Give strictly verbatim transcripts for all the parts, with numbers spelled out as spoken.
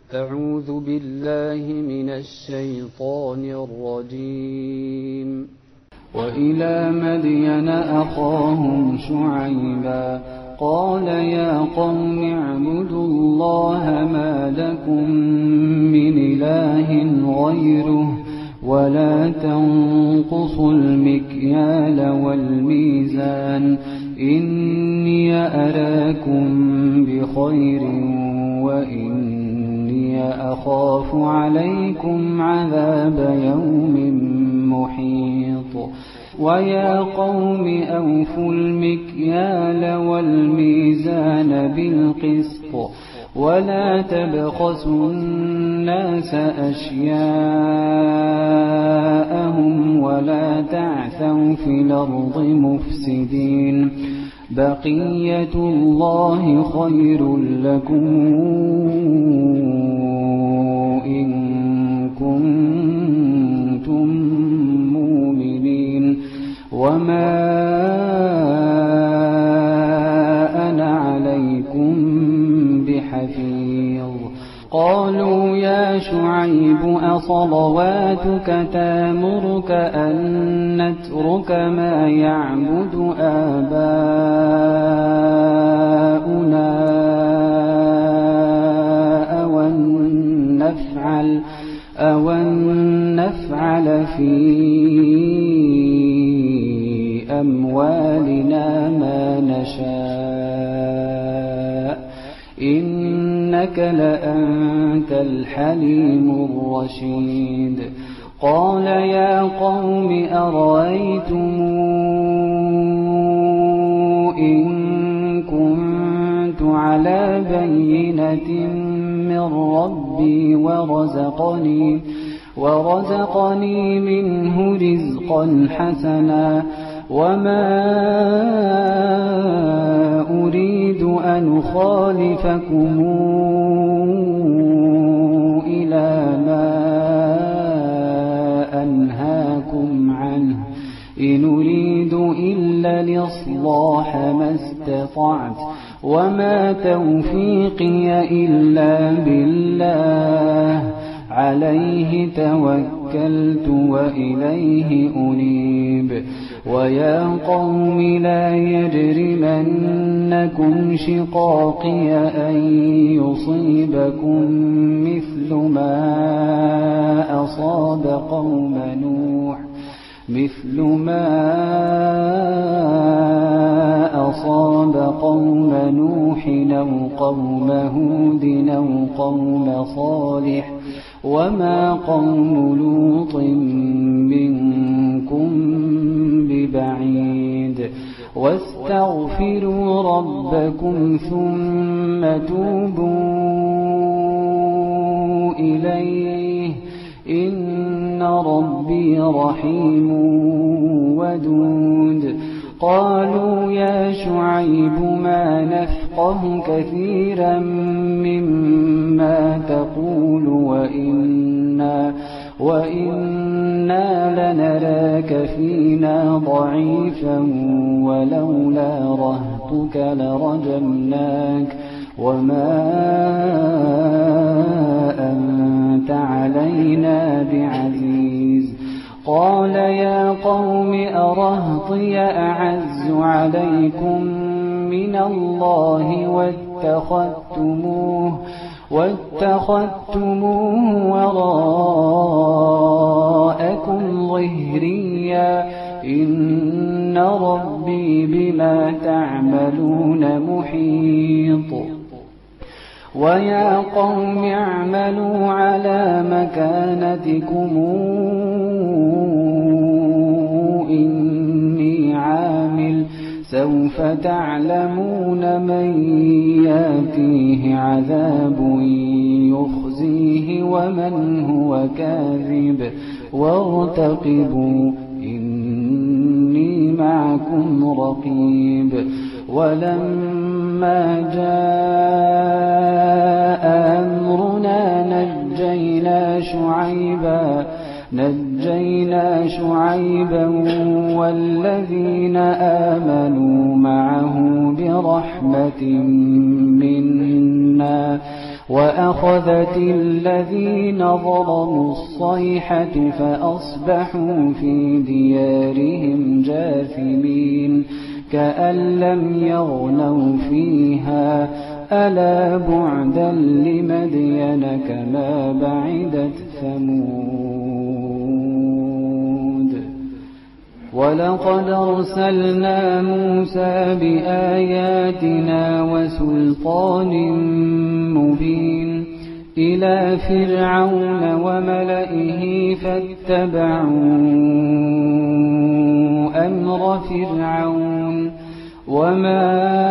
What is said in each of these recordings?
أعوذ بالله من الشيطان الرجيم. وإلى مدين أخاهم شعيبا قال يا قوم اعبدوا الله ما لكم من إله غيره ولا تنقصوا المكيال والميزان إني أراكم بخير وإني أخاف عليكم عذاب يوم محيط. ويا قوم أوفوا المكيال والميزان بالقسط ولا تبخسوا الناس أشياءهم ولا تعثوا في الأرض مفسدين. بقية الله خير لكم إن كنتم مؤمنين وما أنا عليكم بحفيظ. قالوا يا شعيب أصلواتك تامرك أن نترك ما يعبد آباؤنا أو أن نفعل, أو أن نفعل في أموالنا ما نشاء إنك لأنت الحليم الرشيد. قال يا قوم أرأيتم إن كنت على بينة من ربي ورزقني, ورزقني منه رزقا حسنا وما أريد أن أخالفكم إلى ما أنهاكم عنه إن أريد إلا الإصلاح ما استطعت وما توفيقي إلا بالله عليه توكلت وإليه أنيب. ويا قوم لا يجرمنكم شقاقي أن يصيبكم مثل ما أصاب قوم نوح مثل ما أصاب قوم نوح أو قوم هود أو قوم صالح وما قوم لوط منكم ببعيد. واستغفروا ربكم ثم توبوا إليه إن ربي رحيم ودود. قالوا يا شعيب ما نفقه كثيرا مما تقول وإنا, وإنا لنراك فينا ضعيفا ولولا رهطك لرجمناك وما أنت علينا بعزيز. قال يا قوم أرهطي أعز عليكم من الله واتخذتموه, واتخذتموه وراءكم ظهريا إن ربي بما تعملون محيط. ويا قوم اعملوا على مكانتكم إني عامل سوف تعلمون من ياتيه عذاب يخزيه ومن هو كاذب وارتقبوا إني معكم رقيب. ولما جاء أمرنا نجينا شعيبا نجينا شعيبا والذين آمنوا معه برحمة منا وأخذت الذين ظلموا الصيحة فأصبحوا في ديارهم جاثمين كأن لم يغنوا فيها ألا بعدا لمدين كما بعدت ثمود ولقد أرسلنا موسى بآياتنا وسلطان مبين إلى فرعون وملئه فاتبعوا أمر فرعون وما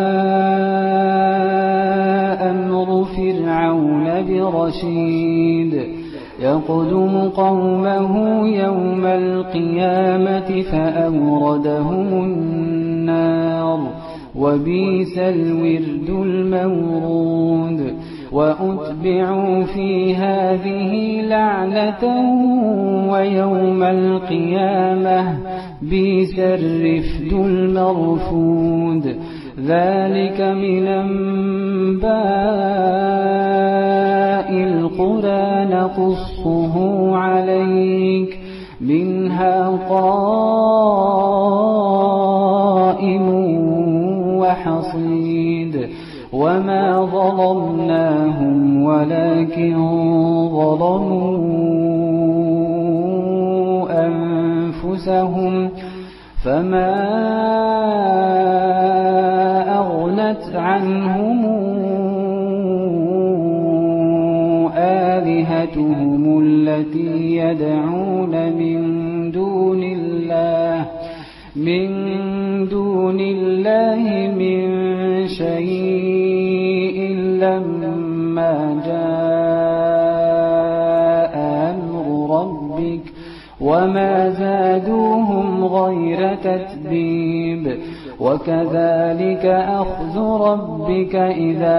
أمر فرعون برشيد يقدم قومه يوم القيامة فأوردهم النار وبئس الورد المورود وأتبعوا في هذه لعنة ويوم القيامة بئس الرفد المرفود ذلك من أنباء القرى نقصه عليك منها قائم وحصيد وما ظلمناهم ولكن ظلموا أنفسهم فما أغنت عنهم آلهتهم التي يدعون من دون الله من دون الله من شيء لما جاء أمر ربك وما زادوهم غير تتبيب وكذلك أخذ ربك إذا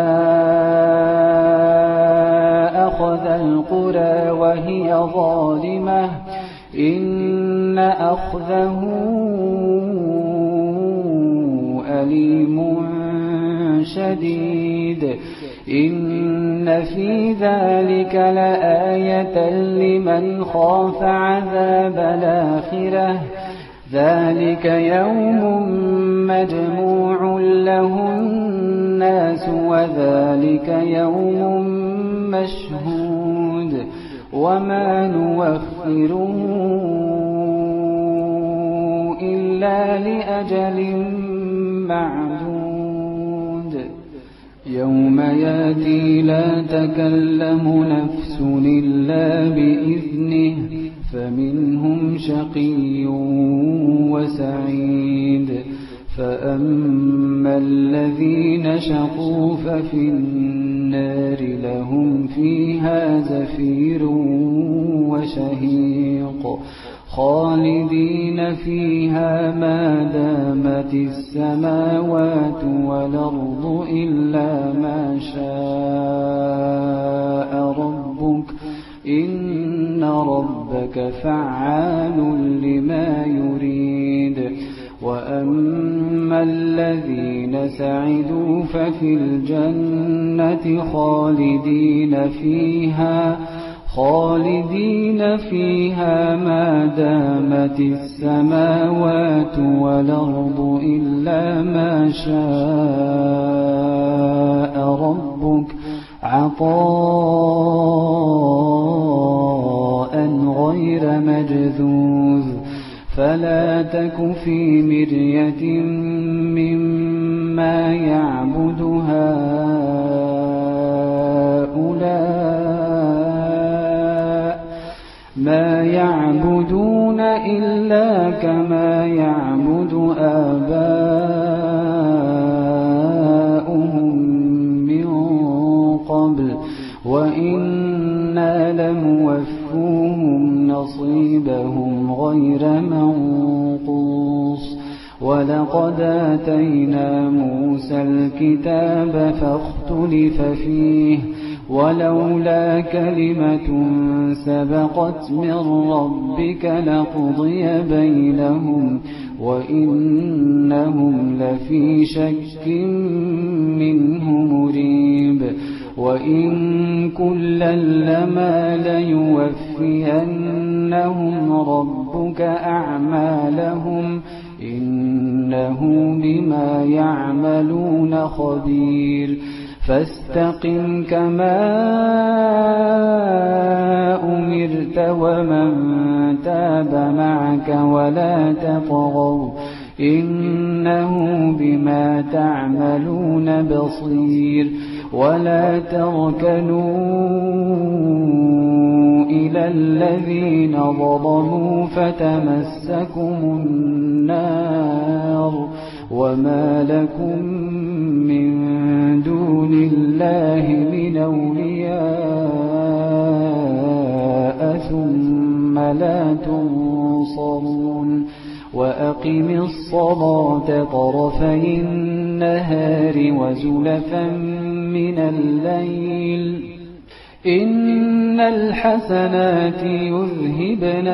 أخذ القرى وهي ظالمة إن أخذه أليم شديد إن في ذلك لآية لمن خاف عذاب الآخرة ذلك يوم مجموع له الناس وذلك يوم مشهود وما نوخره إلا لأجل معدود يوم ياتي لا تكلم نفس إلا بإذنه فمنهم شقي وسعيد فأما الذين شقوا ففي النار لهم فيها زفير وشهيق خالدين فيها ما دامت السماوات والأرض إلا ما شاء ربك إن ربك فعال لما يريد وأما الذين سعدوا ففي الجنة خالدين فيها خالدين فيها ما دامت السماوات والأرض إلا ما شاء ربك عطاء غير مجذوذ فلا تك في مرية مما يعبد هؤلاء ما يعبدون إلا كما يعبد آباؤهم من قبل وإنا لموفوهم نصيبهم غير منقوص ولقد آتينا موسى الكتاب فاختلف فيه ولولا كلمة سبقت من ربك لقضي بينهم وإنهم لفي شك منه مريب وإن كلا لما ليوفينهم ربك أعمالهم إنه بما يعملون خبير فاستقم كما أمرت ومن تاب معك ولا تطغوا إنه بما تعملون بصير ولا تركنوا إلى الذين ظلموا فتمسكم النار وما لكم من دون الله من أولياء ثم لا تنصرون وأقم الصلاة طرفي النهار وزلفا من الليل إن الحسنات يذهبن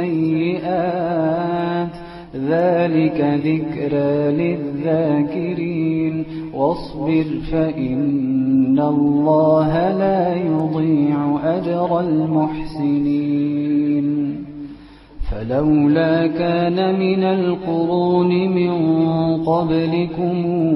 السيئات ذلك ذكرى للذاكرين واصبر فإن الله لا يضيع أجر المحسنين فلولا كان من القرون من قبلكم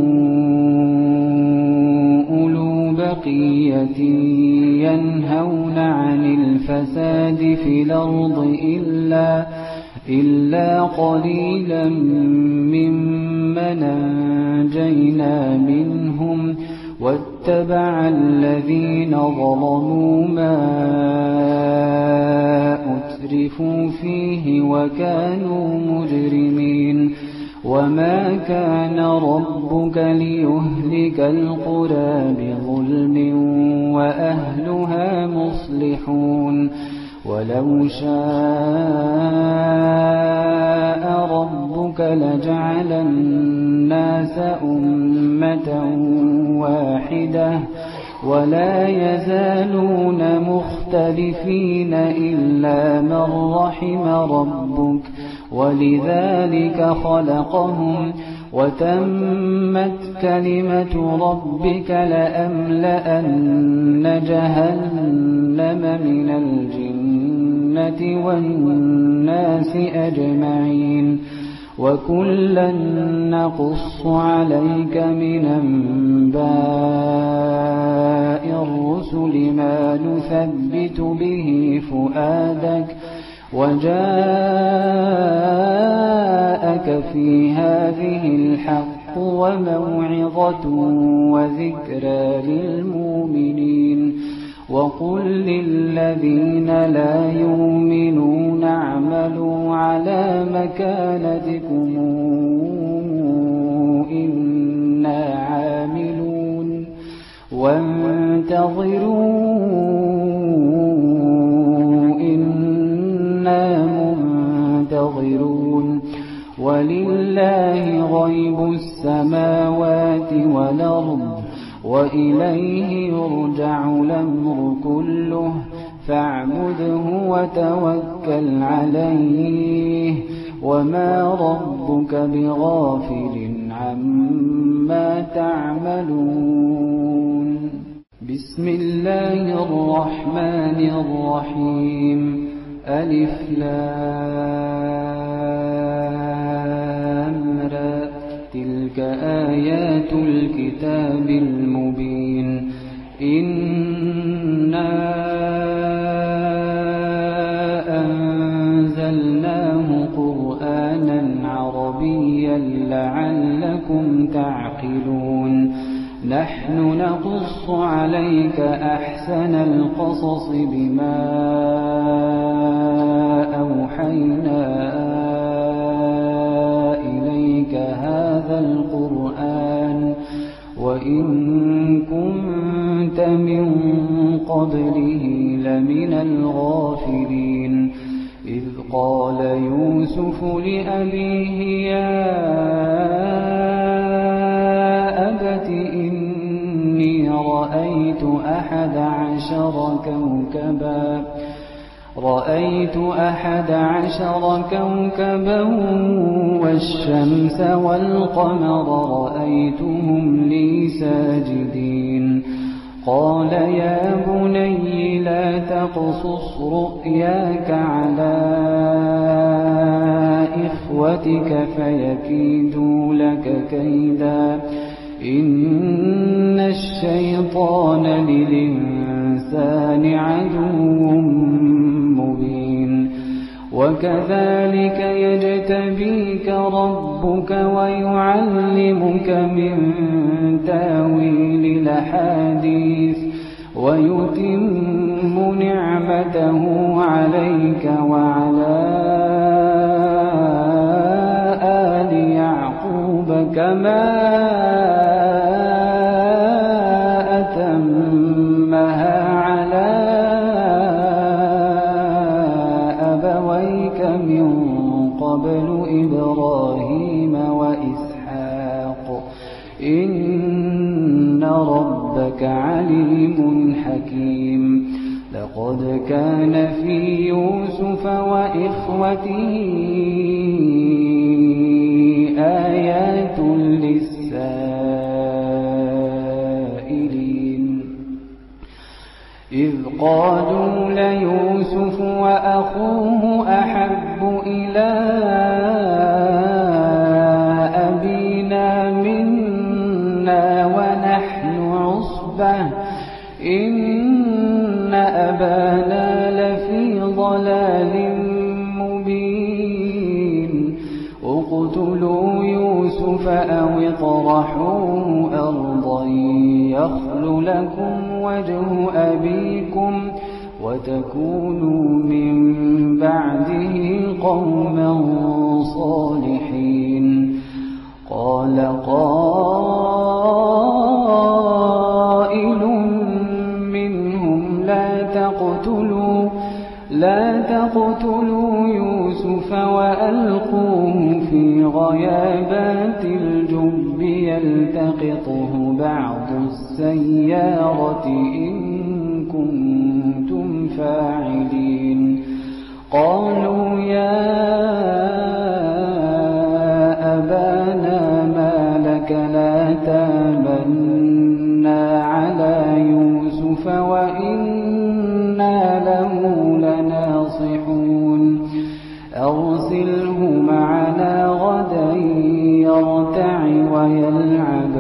أولو بقية ينهون عن الفساد في الأرض إلا إلا قليلا ممن أنجينا منهم واتبع الذين ظلموا ما أترفوا فيه وكانوا مجرمين وما كان ربك ليهلك القرى بظلم وأهلها مصلحون ولو شاء ربك لجعل الناس أمة واحدة ولا يزالون مختلفين إلا من رحم ربك ولذلك خلقهم وتمت كلمة ربك لأملأن جهنم من الجنة والناس أجمعين وكلا نقص عليك من أنباء الرسل ما نثبت به فؤادك وجاءك في هذه الحق وموعظة وذكرى للمؤمنين وقل للذين لا يؤمنون اعملوا على مكانتكم إنا عاملون وانتظروا إنا منتظرون ولله غيب السماوات والأرض وإليه يرجع الأمر كله فاعبده وتوكل عليه وما ربك بغافل عما تعملون بسم الله الرحمن الرحيم ألف لام را تلك آيات الكتاب المبين إنا أنزلناه قرآنا عربيا لعلكم تعقلون نحن نقص عليك أحسن القصص بما أوحينا إليك هذا القرآن وإن كنت من قبله لمن الغافلين إذ قال يوسف لأبيه يا أبت إني رأيت أحد عشر كوكبا رأيت أحد عشر كوكبا والشمس والقمر رأيتهم لي ساجدين قال يا بني لا تقصص رؤياك على إخوتك فيكيدوا لك كيدا إن الشيطان للإنسان عدو مبين وكذلك يجتبيك ربك ويعلمك من تاويل الأحاديث ويتم نعمته عليك وعلى آل يعقوب كما أتمها على أبويك من قبل إبراهيم وإسحاق إن ربك عليم حكيم لقد كان في يوسف وإخوته آيات للسائلين إذ قالوا ليوسف وأخوه أحب إلى أبينا منا ونحن عصبة إن أبانا لفي ضلال مبين اقتلوا يوسف أو اطرحوه أرضا يخل لكم وجه أبيكم وتكونوا من بعده قوما صالحين قال قائل منهم لا تقتلوا لا تقتلوا يوسف وألقوه في غيابات الجب يلتقطه بعض السيارة إن كنتم فاعلين قالوا يا أبانا ما لك لا تامنا على يوسف وإنا له لناصحون أرسله معنا غدا يرتع ويلعب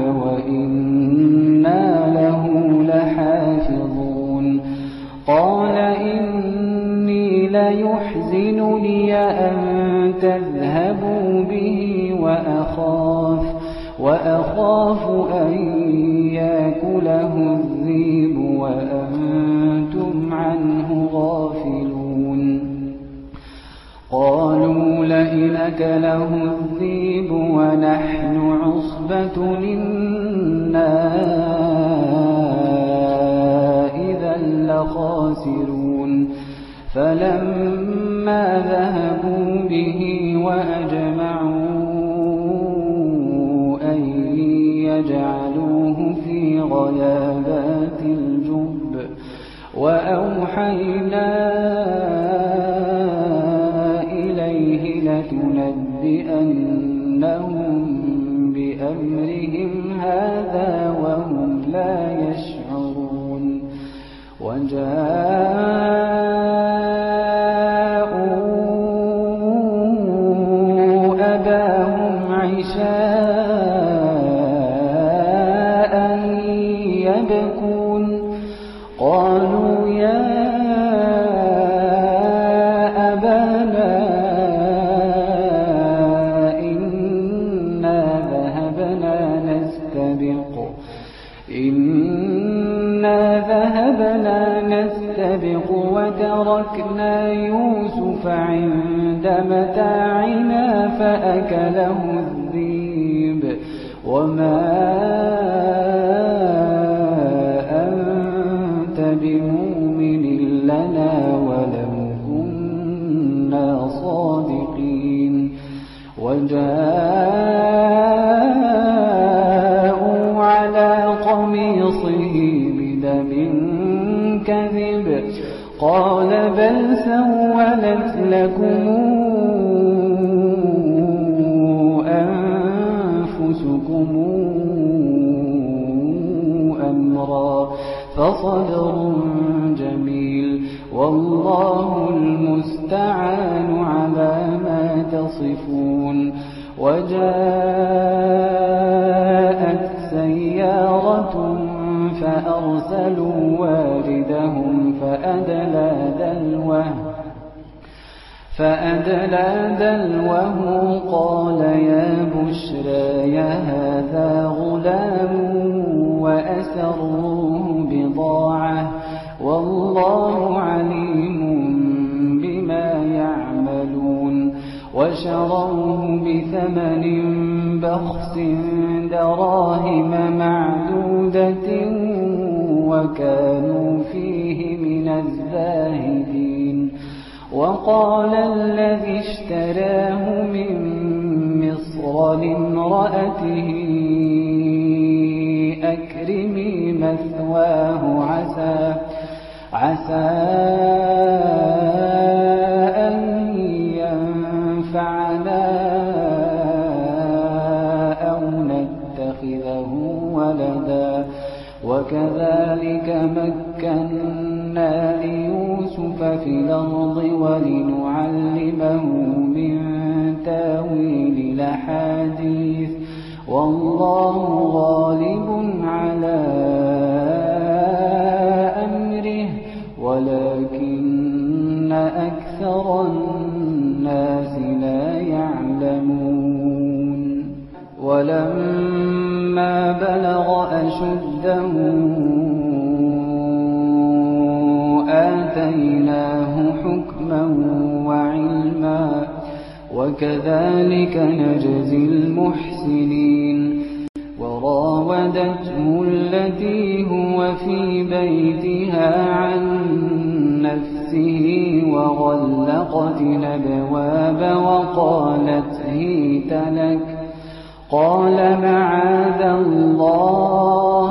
وإنا له لحافظون قال إني ليحزنني أن تذهبوا به وأخاف وأخاف أن يأكله الذئب وأنتم عنه غافلون قالوا لئن أكله الذئب ونحن عصبة إنا إذا لخاسرون فلما ذهبوا به وأجمعوا أن يجعلوه في غيابات الجب وأوحينا إليه لتنبئنهم بأمرهم هذا وهم لا يشعرون وجاءوا أباهم عشاء يبكون قالوا يا أبانا إنا ذهبنا نستبق إنا ذهبنا نستبق وتركنا يوسف عند متاعنا فأكله الذئب وما أنت بمؤمن لنا ولو كنا صادقين وجاءوا على قميصه بدم كذب قال بل سولت لكم أنفسكم أمرا فصبر جميل والله المستعان على ما تصفون. وجاءت سيارة فأرسلوا واردهم فأدلى دلوه فأدلى دلوه قال يا بشرى هذا غلام وأسروه بضاعة والله عليم بما يعملون. وشروه بثمن بخس دراهم معدودة وكانوا فيه من الزاهدين. وقال الذي اشتراه من مصر لامرأته أكرمي مثواه عسى عسى أن ينفعنا أو نتخذه ولدا وكذلك مكنا ليوسف في الأرض ولنعلمه من تاويل الأحاديث والله غالب على أمره ولكن أكثر الناس لا يعلمون. ولما بلغ أشده آتيناه حكما وعلما وكذلك نجزي المحسنين. وراودته التي هو في بيتها عن نفسه وغلقت الأبواب وقالت هيت لك قال معاذ الله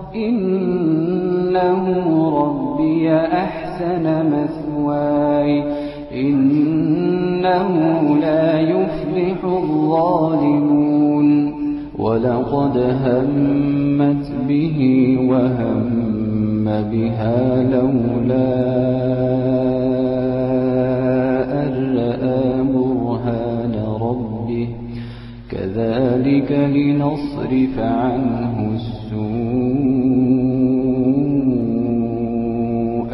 إنه ربي أحسن مثواي إنه لا يفلح الظالمون. ولقد همت به وهم بها لولا أن رأى برهان ربه كذلك لنصرف عنه السوء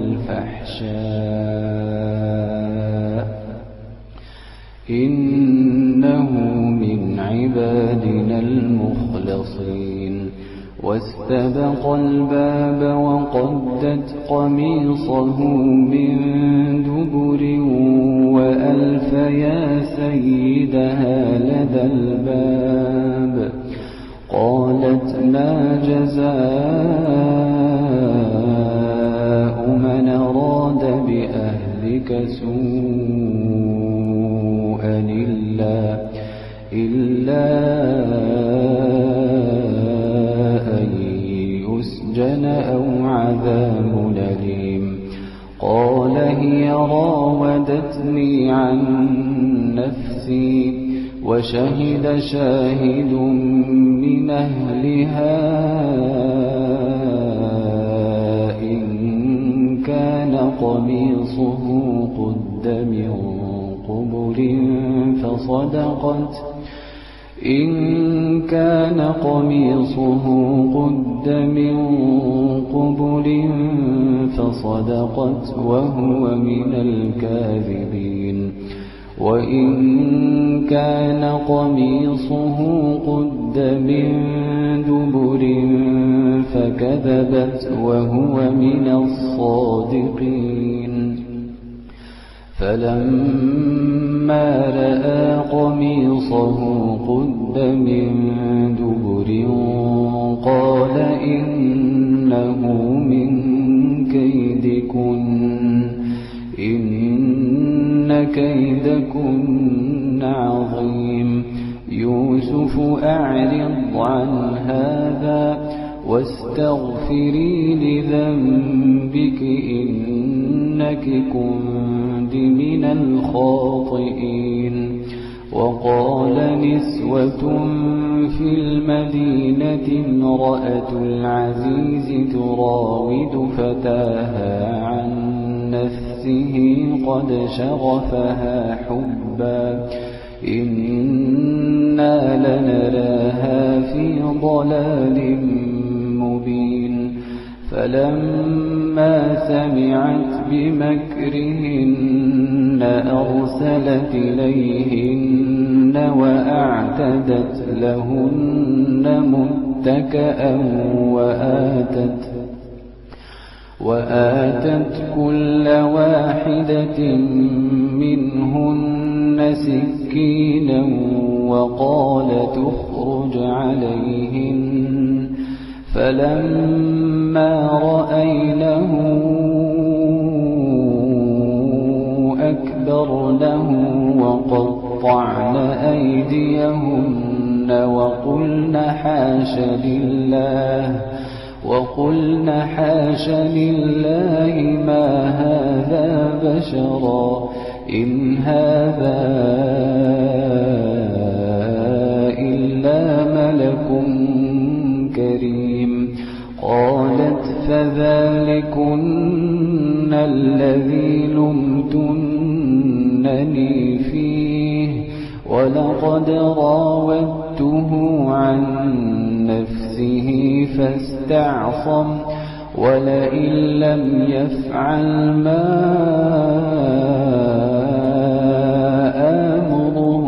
والفحشاء إنه من عبادنا المخلصين. واستبق الباب وقدت قميصه من دبر وألف يا سيدها لدى الباب قالت ما جزاء من أراد بأهلك سوءا إلا إلا أن يسجن أو عذاب أليم. قال هي راودتني عن نفسي وشهد شاهد من أهلها إن كان قميصه قد من قبل فصدقت إن كان قميصه قد من قبل فصدقت وهو من الكاذبين. وإن كان قميصه قد من دبر فكذبت وهو من الصادقين. فلما رأى قميصه قد من دبر قال إنه من كيدكن إن كيدكن عظيم. يوسف أعرض عن هذا واستغفري لذنبك إنك كنت من الخاطئين. وقال نسوة في المدينة امرأة العزيز تراود فتاها عن نفسه قد شغفها حبا إنا لنراها في ضلال مبين فلما سمعت بمكرهن أرسلت إليهن وأعتدت لهن متكئا وآتت وآتت كل واحدة منهن سكينا وقالت اخرج عليهن فلما رأينه أكبرنه وقطعن أيديهن وقلن حاش لله وقلن حاش لله ما هذا بشرا إن هذا إلا ملك كريم قالت فذلكن الذي لمتنني فيه ولقد راودته عن نفسه فاستعصم ولئن لم يفعل ما آمره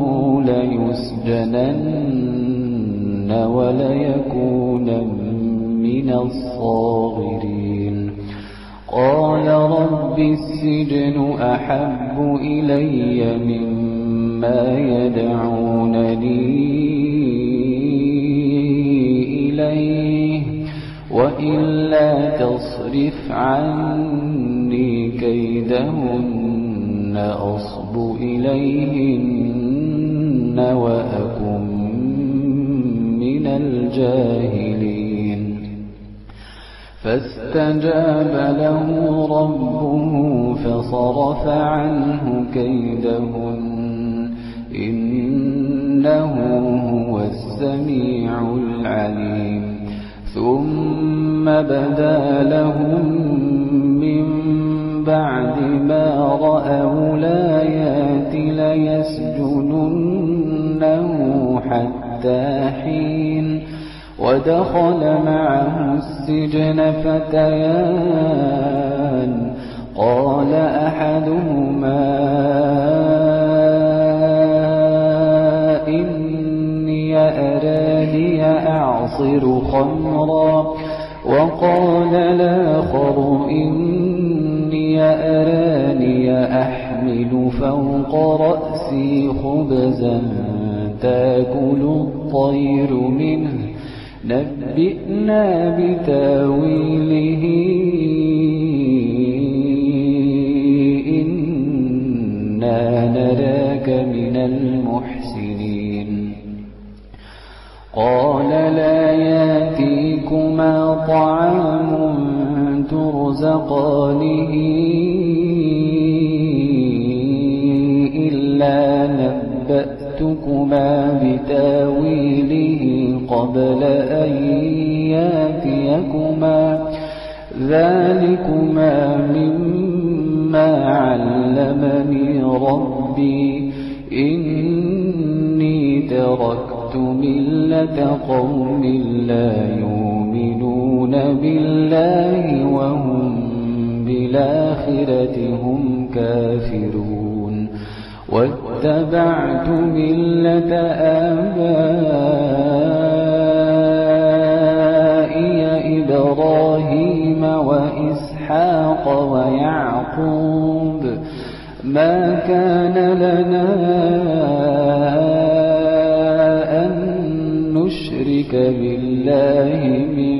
ليسجنن وليكون من الصاغرين قال رب السجن أحب إلي مما يدعونني إليه وإلا تصرف عني كيدهن أصب إليهن وأكن من الجاهلين فاستجاب له ربه فصرف عنه كيدهن إنه هو السميع العليم ثم بدا لهم من بعد ما رأوا الآيات ليسجننه حتى حين ودخل معه السجن فتيان قال أحدهما إني أراني أعصر خمرا وقال الآخر إني أراني أحمل فوق رأسي خبزا تأكل الطير منه نبئنا بتاويله إنا نراك من المحسنين قال لا يأتيكما طعام ترزقانه إلا نبأتكما بتاويله قبل أن يأتيكما ذلكما مما علمني ربي إني تركت ملة قوم لا يؤمنون بالله وهم بالآخرة هم كافرون واتبعت ملة آبائي إبراهيم وإسحاق ويعقوب ما كان لنا أن نشرك بالله من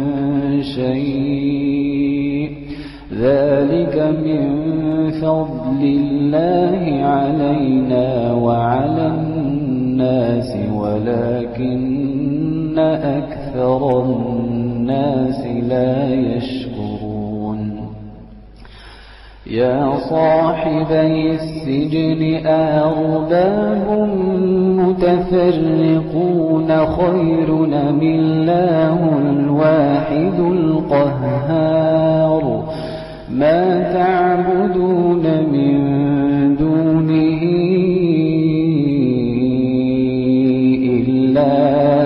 شيء ذلك من فضل الله علينا وعلى الناس ولكن أكثر الناس لا يشكرون يا صاحبي السجن أأرباب متفرقون خير أم الله الواحد القهار ما تعبدون من دونه إلا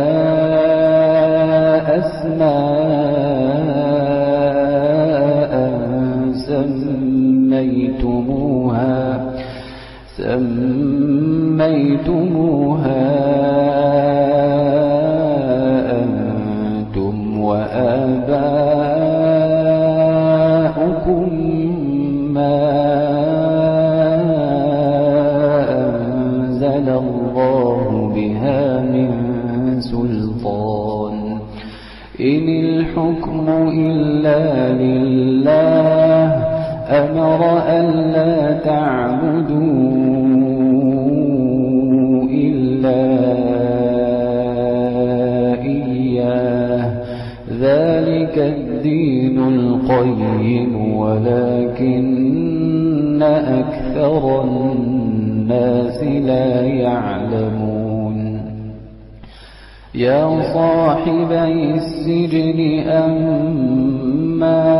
أسماء سميتموها سميتموها أنتم وآباؤكم ما أنزل الله بها من سلطان إن الحكم إلا لله أمر ألا تعبدوا إلا إياه ذلك الدين القيم ولكن أكثر الناس لا يعلمون يا صاحبي السجن أما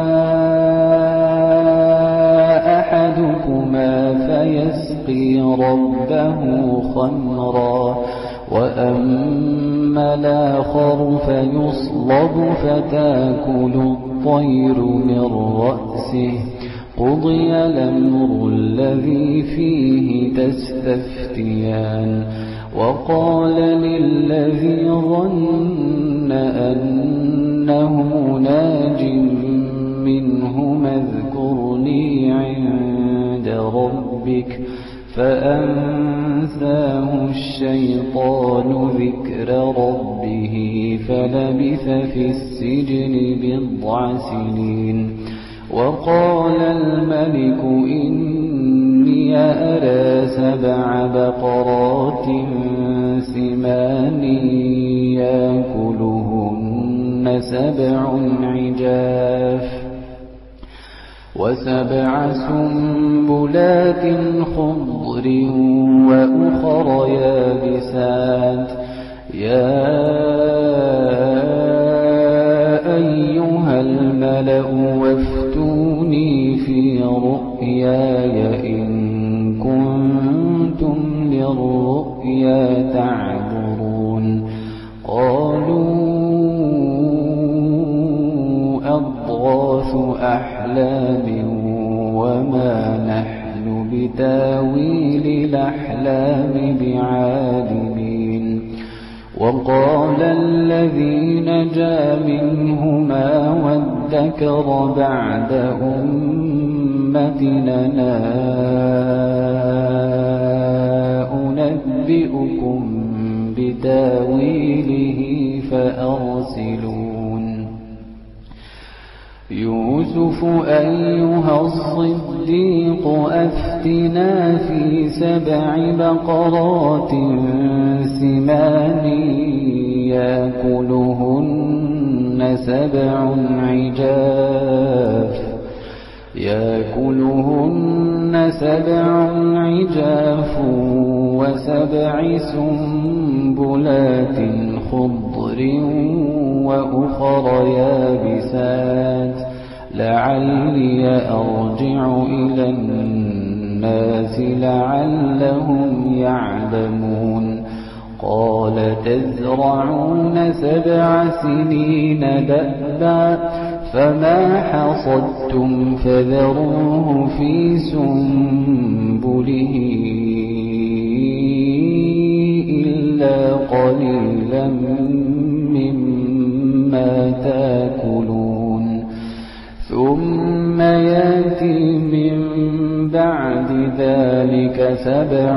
أحدكما فيسقي ربه خمرا وأما الآخر فيصلب فتاكل الطير من رأسه قضي الأمر الذي فيه تستفتيان وقال للذي ظن أنه ناج منهما اذكرني عند ربك فأنساه الشيطان ذكر ربه فلبث في السجن بضع سنين وقال الملك إني أرى سبع بقرات سمان يأكلهن سبع عجاف وسبع سنبلات خضر وأخر يابسات يا أيها الملأ وافتوني في رؤياي إن كنتم للرؤيا تعبرون قالوا أضغاث أحلام وما نحن بتاويل الأحلام بعالمين وقال الذي نجا منهما وادكر بعد أمتنا أنبئكم بتاويله فأرسلون يوسف أيها الصديق أفتنا في سبع بقرات سمان يأكلهن سبع عجاف يأكلهن سبع عجاف وسبع سنبلات خضر وأخر يابسات لعلي أرجع إلى الناس لعلهم يعلمون قال تزرعون سبع سنين دأبا فما حصدتم فذروه في سنبله إلا قليلا مما تأكلون ثم يأتي من بعد ذلك سبع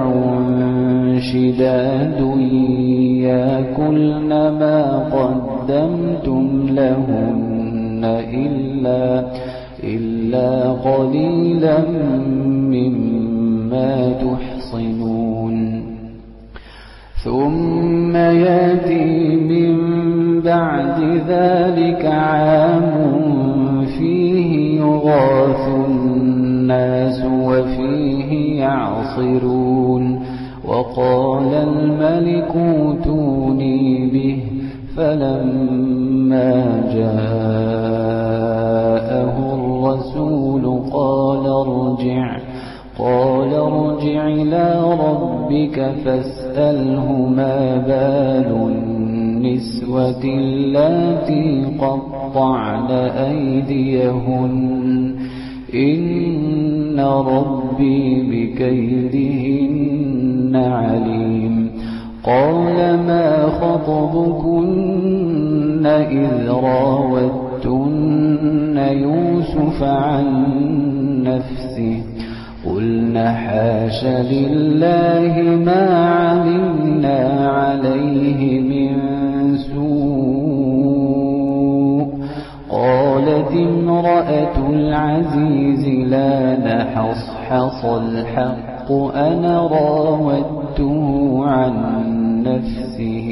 شداد يأكلن ما قدمتم لهن إلا, إلا قليلا مما تحصنون ثم يأتي من بعد ذلك عام فيه يغاث الناس يعصرون وقال الملك اوتوني به فلما جاءه الرسول قال ارجع قال ارجع إلى ربك فاسأله ما بال النسوة اللاتي قطعن أيديهن إن ربي بكيدهن عليم قال ما خطبكن إذ راوتن يوسف عن نفسه قلنا حاش لله ما علمنا عليه من سوء قالت امرأة العزيز لا نحصحص الحق أنا راودته عن نفسه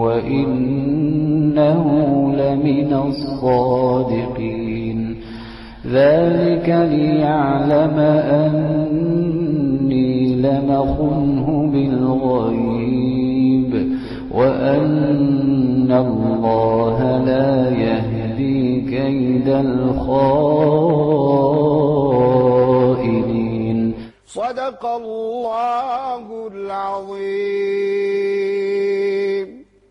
وإنه لمن الصادقين ذلك ليعلم أني لم أخنه بالغيب وأن الله لا يهدي كيد الخائنين. صدق الله العظيم.